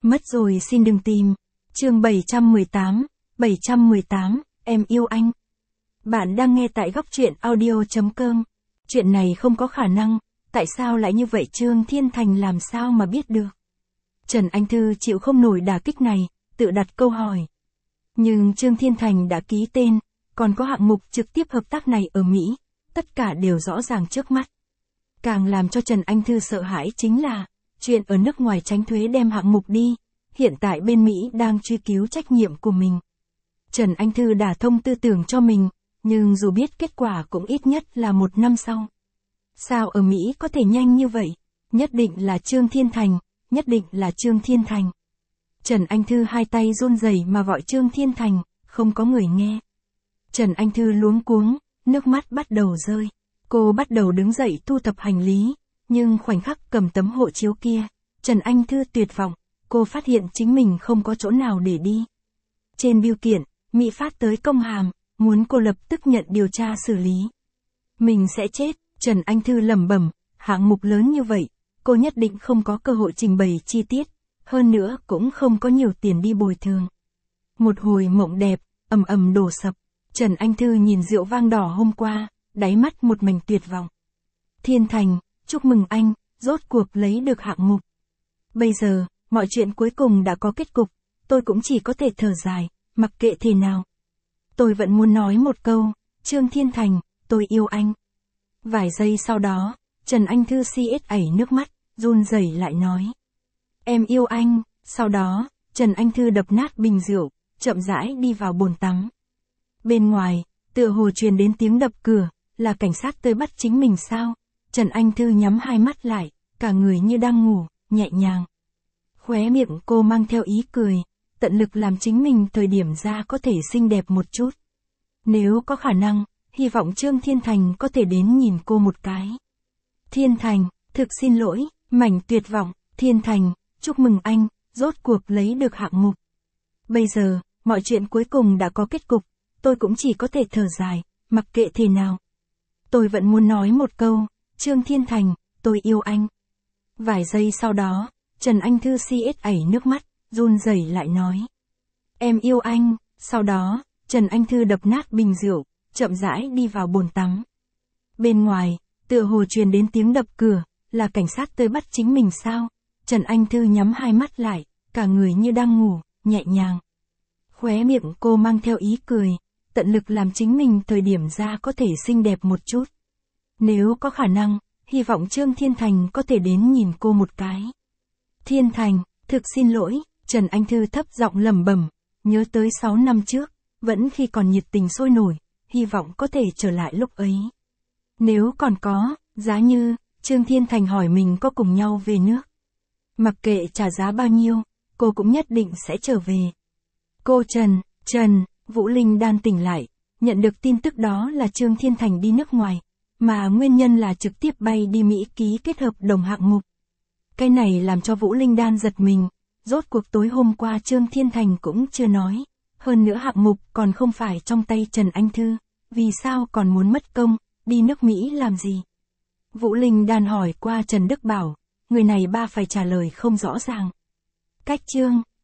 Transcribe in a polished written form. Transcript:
Mất rồi xin đừng tìm. Chương 718, em yêu anh. Bạn đang nghe tại góc truyện audio.com. Chuyện này không có khả năng, tại sao lại như vậy? Trương Thiên Thành làm sao mà biết được? Trần Anh Thư chịu không nổi đả kích này, tự đặt câu hỏi. Nhưng Trương Thiên Thành đã ký tên, còn có hạng mục trực tiếp hợp tác này ở Mỹ, tất cả đều rõ ràng trước mắt. Càng làm cho Trần Anh Thư sợ hãi chính là, chuyện ở nước ngoài tránh thuế đem hạng mục đi, hiện tại bên Mỹ đang truy cứu trách nhiệm của mình. Trần Anh Thư đả thông tư tưởng cho mình, nhưng dù biết kết quả cũng ít nhất là 1 năm sau. Sao ở Mỹ có thể nhanh như vậy? Nhất định là Trương Thiên Thành, nhất định là Trương Thiên Thành. Trần Anh Thư hai tay run rẩy mà gọi Trương Thiên Thành, không có người nghe. Trần Anh Thư luống cuống, nước mắt bắt đầu rơi. Cô bắt đầu đứng dậy thu thập hành lý, nhưng khoảnh khắc cầm tấm hộ chiếu kia, Trần Anh Thư tuyệt vọng, cô phát hiện chính mình không có chỗ nào để đi. Trên bưu kiện, Mỹ phát tới công hàm, muốn cô lập tức nhận điều tra xử lý. Mình sẽ chết, Trần Anh Thư lẩm bẩm, hạng mục lớn như vậy, cô nhất định không có cơ hội trình bày chi tiết, hơn nữa cũng không có nhiều tiền đi bồi thường. Một hồi mộng đẹp, ầm ầm đổ sập, Trần Anh Thư nhìn rượu vang đỏ hôm qua, đáy mắt một mảnh tuyệt vọng. Thiên Thành, chúc mừng anh, rốt cuộc lấy được hạng mục. Bây giờ, mọi chuyện cuối cùng đã có kết cục, tôi cũng chỉ có thể thở dài, mặc kệ thế nào. Tôi vẫn muốn nói một câu, Trương Thiên Thành, tôi yêu anh. Vài giây sau đó, Trần Anh Thư xiết nước mắt, run rẩy lại nói. Em yêu anh, sau đó, Trần Anh Thư đập nát bình rượu, chậm rãi đi vào bồn tắm. Bên ngoài, tựa hồ truyền đến tiếng đập cửa, là cảnh sát tới bắt chính mình sao? Trần Anh Thư nhắm hai mắt lại, cả người như đang ngủ, nhẹ nhàng. Khóe miệng cô mang theo ý cười, tận lực làm chính mình thời điểm ra có thể xinh đẹp một chút. Nếu có khả năng, hy vọng Trương Thiên Thành có thể đến nhìn cô một cái. Thiên Thành, thực xin lỗi, mảnh tuyệt vọng, Thiên Thành, chúc mừng anh, rốt cuộc lấy được hạng mục. Bây giờ, mọi chuyện cuối cùng đã có kết cục, tôi cũng chỉ có thể thở dài, mặc kệ thế nào. Tôi vẫn muốn nói một câu, Trương Thiên Thành, tôi yêu anh. Vài giây sau đó, Trần Anh Thư xiết nước mắt, run rẩy lại nói. Em yêu anh, sau đó, Trần Anh Thư đập nát bình rượu, chậm rãi đi vào bồn tắm. Bên ngoài, tựa hồ truyền đến tiếng đập cửa, là cảnh sát tới bắt chính mình sao? Trần Anh Thư nhắm hai mắt lại, cả người như đang ngủ, nhẹ nhàng. Khóe miệng cô mang theo ý cười, tận lực làm chính mình thời điểm ra có thể xinh đẹp một chút. Nếu có khả năng, hy vọng Trương Thiên Thành có thể đến nhìn cô một cái. Thiên Thành, thực xin lỗi, Trần Anh Thư thấp giọng lẩm bẩm, nhớ tới 6 năm trước, vẫn khi còn nhiệt tình sôi nổi, hy vọng có thể trở lại lúc ấy. Nếu còn có, giá như, Trương Thiên Thành hỏi mình có cùng nhau về nước. Mặc kệ trả giá bao nhiêu, cô cũng nhất định sẽ trở về. Cô Trần, Vũ Linh Đan tỉnh lại, nhận được tin tức đó là Trương Thiên Thành đi nước ngoài, mà nguyên nhân là trực tiếp bay đi Mỹ ký kết hợp đồng hạng mục. Cái này làm cho Vũ Linh Đan giật mình, rốt cuộc tối hôm qua Trương Thiên Thành cũng chưa nói, hơn nữa hạng mục còn không phải trong tay Trần Anh Thư, vì sao còn muốn mất công, đi nước Mỹ làm gì? Vũ Linh Đan hỏi qua Trần Đức Bảo, người này ba phải trả lời không rõ ràng. Cách Trương